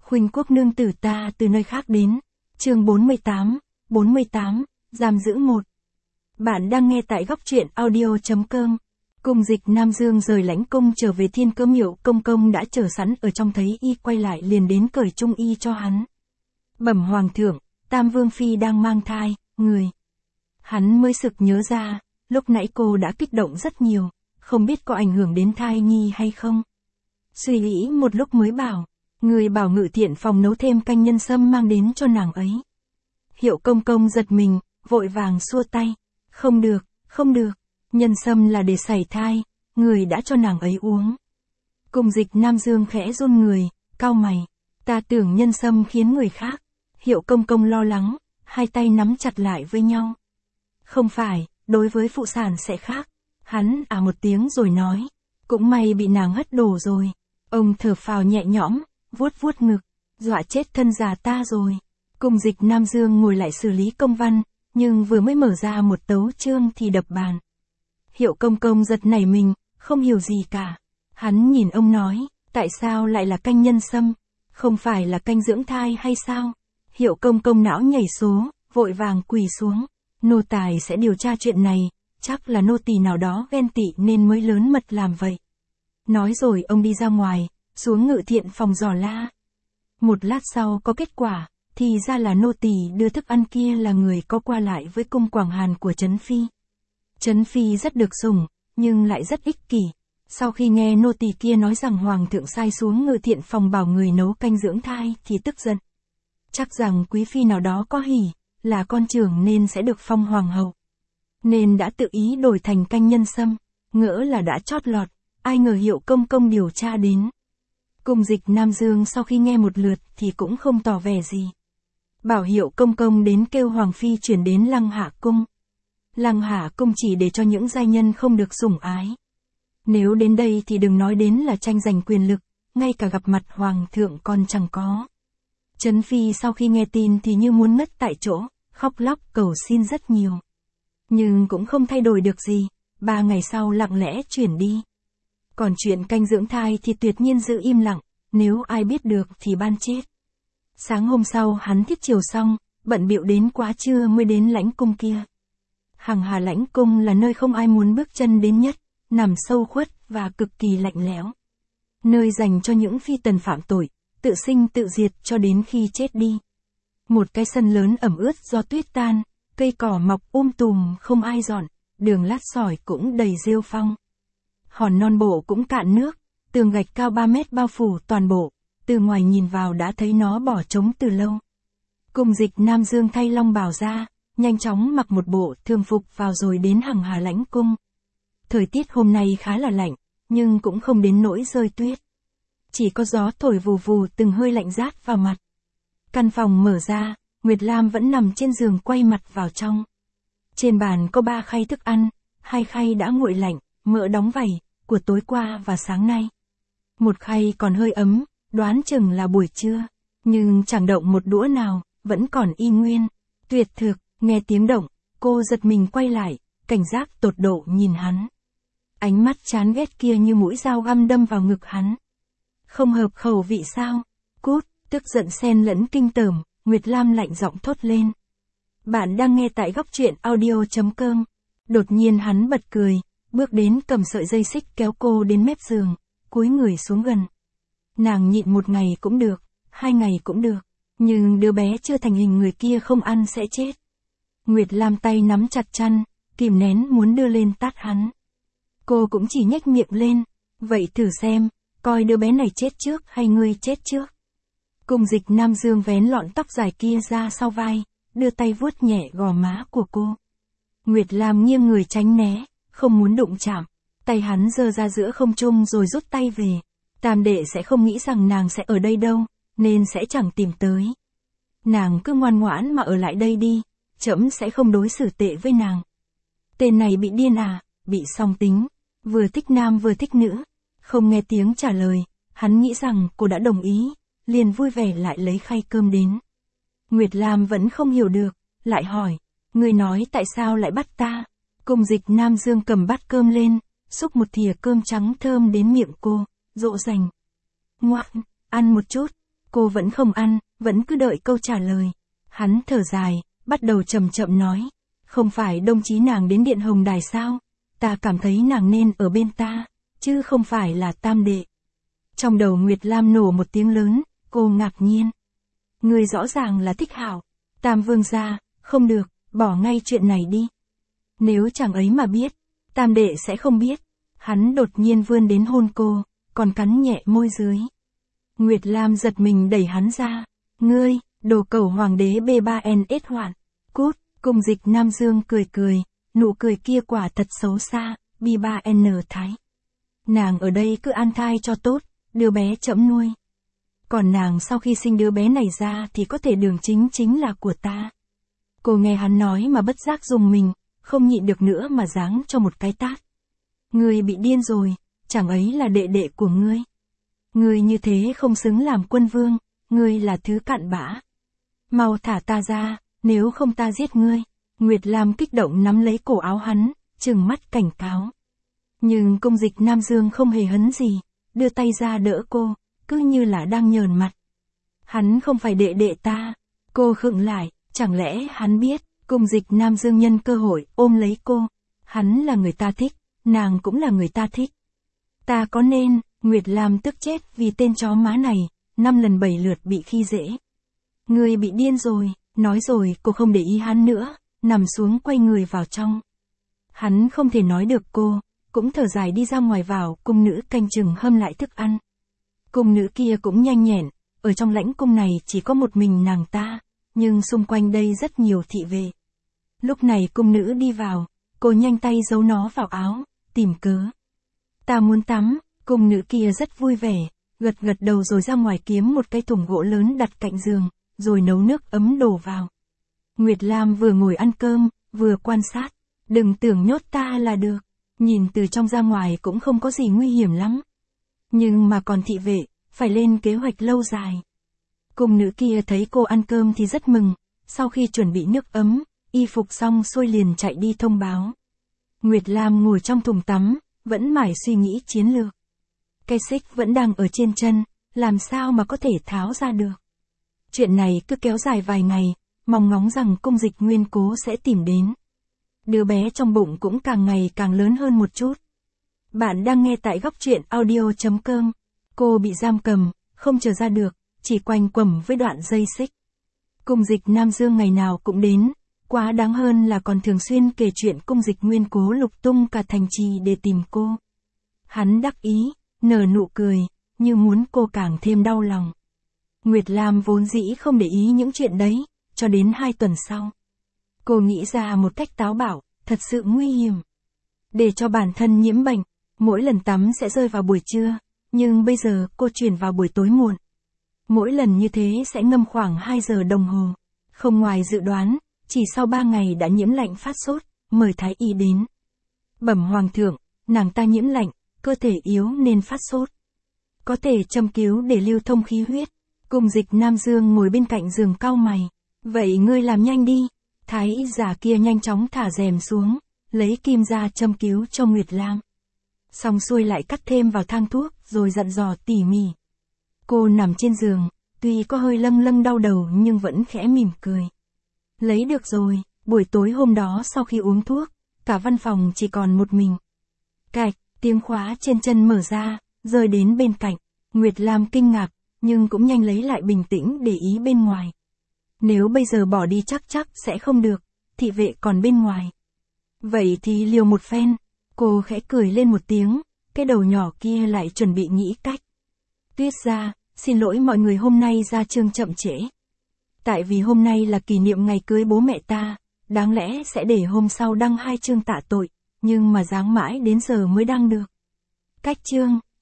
Khuynh Quốc nương tử ta từ nơi khác đến. Chương 48, giam giữ 1. Bạn đang nghe tại góc truyện audio.com. Cung Dịch Nam Dương rời lãnh cung trở về Thiên Cơ Miệu, công công đã chờ sẵn ở trong, thấy y quay lại liền đến cởi trung y cho hắn. Bẩm hoàng thượng, Tam Vương phi đang mang thai, người. Hắn mới sực nhớ ra, lúc nãy cô đã kích động rất nhiều, không biết có ảnh hưởng đến thai nhi hay không. Suy nghĩ một lúc mới bảo, người bảo Ngự Thiện phòng nấu thêm canh nhân sâm mang đến cho nàng ấy. Hiệu công công giật mình, vội vàng xua tay. Không được, nhân sâm là để sảy thai, người đã cho nàng ấy uống. Cung Dịch Nam Dương khẽ run người, cau mày. Ta tưởng nhân sâm khiến người khác. Hiệu công công lo lắng, hai tay nắm chặt lại với nhau. Không phải, đối với phụ sản sẽ khác. Hắn một tiếng rồi nói. Cũng may bị nàng hất đổ rồi. Ông thở phào nhẹ nhõm, vuốt vuốt ngực. Dọa chết thân già ta rồi. Cung Dịch Nam Dương ngồi lại xử lý công văn, nhưng vừa mới mở ra một tấu chương thì đập bàn. Hiệu công công giật nảy mình, không hiểu gì cả. Hắn nhìn ông nói, tại sao lại là canh nhân sâm? Không phải là canh dưỡng thai hay sao? Hiệu công công não nhảy số, vội vàng quỳ xuống. Nô tài sẽ điều tra chuyện này, chắc là nô tỳ nào đó ghen tị nên mới lớn mật làm vậy. Nói rồi ông đi ra ngoài, xuống Ngự Thiện phòng dò la. Một lát sau có kết quả, thì ra là nô tỳ đưa thức ăn kia là người có qua lại với cung Quảng Hàn của Trấn Phi. Trấn Phi rất được sủng, nhưng lại rất ích kỷ. Sau khi nghe nô tỳ kia nói rằng Hoàng thượng sai xuống Ngự Thiện phòng bảo người nấu canh dưỡng thai thì tức giận. Chắc rằng quý phi nào đó có hỉ, là con trưởng nên sẽ được phong hoàng hậu. Nên đã tự ý đổi thành canh nhân sâm, ngỡ là đã chót lọt, ai ngờ Hiệu công công điều tra đến. Cung Dịch Nam Dương sau khi nghe một lượt thì cũng không tỏ vẻ gì. Bảo Hiệu công công đến kêu Hoàng phi chuyển đến Lăng Hạ cung. Lăng Hạ cung chỉ để cho những giai nhân không được sủng ái. Nếu đến đây thì đừng nói đến là tranh giành quyền lực, ngay cả gặp mặt Hoàng thượng còn chẳng có. Trấn Phi sau khi nghe tin thì như muốn ngất tại chỗ, khóc lóc cầu xin rất nhiều. Nhưng cũng không thay đổi được gì, 3 ngày sau lặng lẽ chuyển đi. Còn chuyện canh dưỡng thai thì tuyệt nhiên giữ im lặng, nếu ai biết được thì ban chết. Sáng hôm sau hắn thiết chiều xong, bận bịu đến quá trưa mới đến lãnh cung kia. Hằng Hà lãnh cung là nơi không ai muốn bước chân đến nhất, nằm sâu khuất và cực kỳ lạnh lẽo. Nơi dành cho những phi tần phạm tội, tự sinh tự diệt cho đến khi chết đi. Một cái sân lớn ẩm ướt do tuyết tan, cây cỏ mọc tùm không ai dọn, đường lát sỏi cũng đầy rêu phong. Hòn non bộ cũng cạn nước, tường gạch cao 3 mét bao phủ toàn bộ, từ ngoài nhìn vào đã thấy nó bỏ trống từ lâu. Cung Dịch Nam Dương thay long bào ra, nhanh chóng mặc một bộ thường phục vào rồi đến Hằng Hà lãnh cung. Thời tiết hôm nay khá là lạnh, nhưng cũng không đến nỗi rơi tuyết. Chỉ có gió thổi vù vù từng hơi lạnh rát vào mặt. Căn phòng mở ra, Nguyệt Lam vẫn nằm trên giường quay mặt vào trong. Trên bàn có 3 khay thức ăn, 2 khay đã nguội lạnh, mỡ đóng vảy, của tối qua và sáng nay. Một khay còn hơi ấm, đoán chừng là buổi trưa, nhưng chẳng động một đũa nào, vẫn còn y nguyên. Tuyệt thực, nghe tiếng động, cô giật mình quay lại, cảnh giác tột độ nhìn hắn. Ánh mắt chán ghét kia như mũi dao găm đâm vào ngực hắn. Không hợp khẩu vị sao? Cút, tức giận xen lẫn kinh tởm, Nguyệt Lam lạnh giọng thốt lên. Bạn đang nghe tại góc truyện audio.com. Đột nhiên hắn bật cười, bước đến cầm sợi dây xích kéo cô đến mép giường, cúi người xuống gần. Nàng nhịn 1 ngày cũng được, 2 ngày cũng được, nhưng đứa bé chưa thành hình người kia không ăn sẽ chết. Nguyệt Lam tay nắm chặt chăn, kìm nén muốn đưa lên tát hắn. Cô cũng chỉ nhếch miệng lên, vậy thử xem, coi đứa bé này chết trước hay ngươi chết trước. Cung Dịch Nam Dương vén lọn tóc dài kia ra sau vai, đưa tay vuốt nhẹ gò má của cô. Nguyệt Lam nghiêng người tránh né, không muốn đụng chạm. Tay hắn giơ ra giữa không trung rồi rút tay về. Tam đệ sẽ không nghĩ rằng nàng sẽ ở đây đâu, nên sẽ chẳng tìm tới. Nàng cứ ngoan ngoãn mà ở lại đây đi, trẫm sẽ không đối xử tệ với nàng. Tên này bị điên à, bị song tính, vừa thích nam vừa thích nữ. Không nghe tiếng trả lời, hắn nghĩ rằng cô đã đồng ý, liền vui vẻ lại lấy khay cơm đến. Nguyệt Lam vẫn không hiểu được, lại hỏi, ngươi nói tại sao lại bắt ta? Cung Dịch Nam Dương cầm bát cơm lên, xúc một thìa cơm trắng thơm đến miệng cô, dỗ dành. Ngoan, ăn một chút. cô vẫn không ăn, vẫn cứ đợi câu trả lời. Hắn thở dài, bắt đầu chậm chậm nói. Không phải đồng chí nàng đến Điện Hồng Đài sao? Ta cảm thấy nàng nên ở bên ta, chứ không phải là tam đệ. Trong đầu Nguyệt Lam nổ một tiếng lớn, cô ngạc nhiên. Người rõ ràng là thích Hảo. Tam vương gia, không được, bỏ ngay chuyện này đi. Nếu chàng ấy mà biết, tam đệ sẽ không biết. Hắn đột nhiên vươn đến hôn cô, còn cắn nhẹ môi dưới. Nguyệt Lam giật mình đẩy hắn ra. Ngươi, đồ cẩu hoàng đế B3NS hoạn. Cút, Cung Dịch Nam Dương cười cười, nụ cười kia quả thật xấu xa, B3N Thái. Nàng ở đây cứ an thai cho tốt, đứa bé trẫm nuôi. Còn nàng sau khi sinh đứa bé này ra thì có thể đường chính là của ta. Cô nghe hắn nói mà bất giác dùng mình, không nhịn được nữa mà giáng cho một cái tát. Ngươi bị điên rồi, chẳng ấy là đệ đệ của ngươi. Ngươi như thế không xứng làm quân vương, ngươi là thứ cặn bã. Mau thả ta ra, nếu không ta giết ngươi. Nguyệt Lam kích động nắm lấy cổ áo hắn, trừng mắt cảnh cáo. Nhưng Cung Dịch Nam Dương không hề hấn gì, đưa tay ra đỡ cô, cứ như là đang nhờn mặt. Hắn không phải đệ đệ ta. Cô khựng lại, chẳng lẽ hắn biết? Cung Dịch Nam Dương nhân cơ hội ôm lấy cô. Hắn là người ta thích, nàng cũng là người ta thích. Ta có nên? Nguyệt Lam tức chết vì tên chó má này, 5 lần 7 lượt bị khi dễ. Ngươi bị điên rồi, nói rồi cô không để ý hắn nữa, nằm xuống quay người vào trong. Hắn không thể nói được cô, cũng thở dài đi ra ngoài vào, cung nữ canh chừng hâm lại thức ăn. Cung nữ kia cũng nhanh nhẹn, ở trong lãnh cung này chỉ có một mình nàng ta, nhưng xung quanh đây rất nhiều thị vệ. Lúc này cung nữ đi vào, cô nhanh tay giấu nó vào áo, tìm cớ. Ta muốn tắm, cung nữ kia rất vui vẻ, gật gật đầu rồi ra ngoài kiếm một cái thùng gỗ lớn đặt cạnh giường, rồi nấu nước ấm đổ vào. Nguyệt Lam vừa ngồi ăn cơm, vừa quan sát. Đừng tưởng nhốt ta là được. Nhìn từ trong ra ngoài cũng không có gì nguy hiểm lắm. Nhưng mà còn thị vệ, phải lên kế hoạch lâu dài. Cung nữ kia thấy cô ăn cơm thì rất mừng. Sau khi chuẩn bị nước ấm, y phục xong xuôi liền chạy đi thông báo. Nguyệt Lam ngồi trong thùng tắm, vẫn mải suy nghĩ chiến lược. Cây xích vẫn đang ở trên chân, làm sao mà có thể tháo ra được. Chuyện này cứ kéo dài vài ngày, mong ngóng rằng Cung Dịch Nguyên Cố sẽ tìm đến. Đứa bé trong bụng cũng càng ngày càng lớn hơn một chút. Bạn đang nghe tại góc truyện audio.com. Cô bị giam cầm, không trở ra được, chỉ quanh quẩn với đoạn dây xích. Cung Dịch Nam Dương ngày nào cũng đến, quá đáng hơn là còn thường xuyên kể chuyện Cung Dịch Nguyên Cố lục tung cả thành trì để tìm cô. Hắn đắc ý, nở nụ cười, như muốn cô càng thêm đau lòng. Nguyệt Lam vốn dĩ không để ý những chuyện đấy, cho đến 2 tuần sau. Cô nghĩ ra một cách táo bạo, thật sự nguy hiểm. Để cho bản thân nhiễm bệnh, mỗi lần tắm sẽ rơi vào buổi trưa, nhưng bây giờ cô chuyển vào buổi tối muộn. Mỗi lần như thế sẽ ngâm khoảng 2 giờ đồng hồ. Không ngoài dự đoán, chỉ sau 3 ngày đã nhiễm lạnh phát sốt, mời thái y đến. Bẩm hoàng thượng, nàng ta nhiễm lạnh, cơ thể yếu nên phát sốt. Có thể châm cứu để lưu thông khí huyết. Cung Dịch Nam Dương ngồi bên cạnh giường cau mày. Vậy ngươi làm nhanh đi. Thái y giả kia nhanh chóng thả rèm xuống, lấy kim ra châm cứu cho Nguyệt Lam. Xong xuôi lại cắt thêm vào thang thuốc, rồi dặn dò tỉ mỉ. Cô nằm trên giường, tuy có hơi lâng đau đầu nhưng vẫn khẽ mỉm cười. Lấy được rồi, buổi tối hôm đó sau khi uống thuốc, cả văn phòng chỉ còn một mình. Cạch, tiếng khóa trên chân mở ra, rơi đến bên cạnh. Nguyệt Lam kinh ngạc, nhưng cũng nhanh lấy lại bình tĩnh để ý bên ngoài. Nếu bây giờ bỏ đi chắc sẽ không được, thị vệ còn bên ngoài. Vậy thì liều một phen. Cô khẽ cười lên một tiếng, cái đầu nhỏ kia lại chuẩn bị nghĩ cách. Tuyết ra, xin lỗi mọi người hôm nay ra chương chậm trễ. Tại vì hôm nay là kỷ niệm ngày cưới bố mẹ ta, đáng lẽ sẽ để hôm sau đăng 2 chương tạ tội, nhưng mà giáng mãi đến giờ mới đăng được. Cách chương.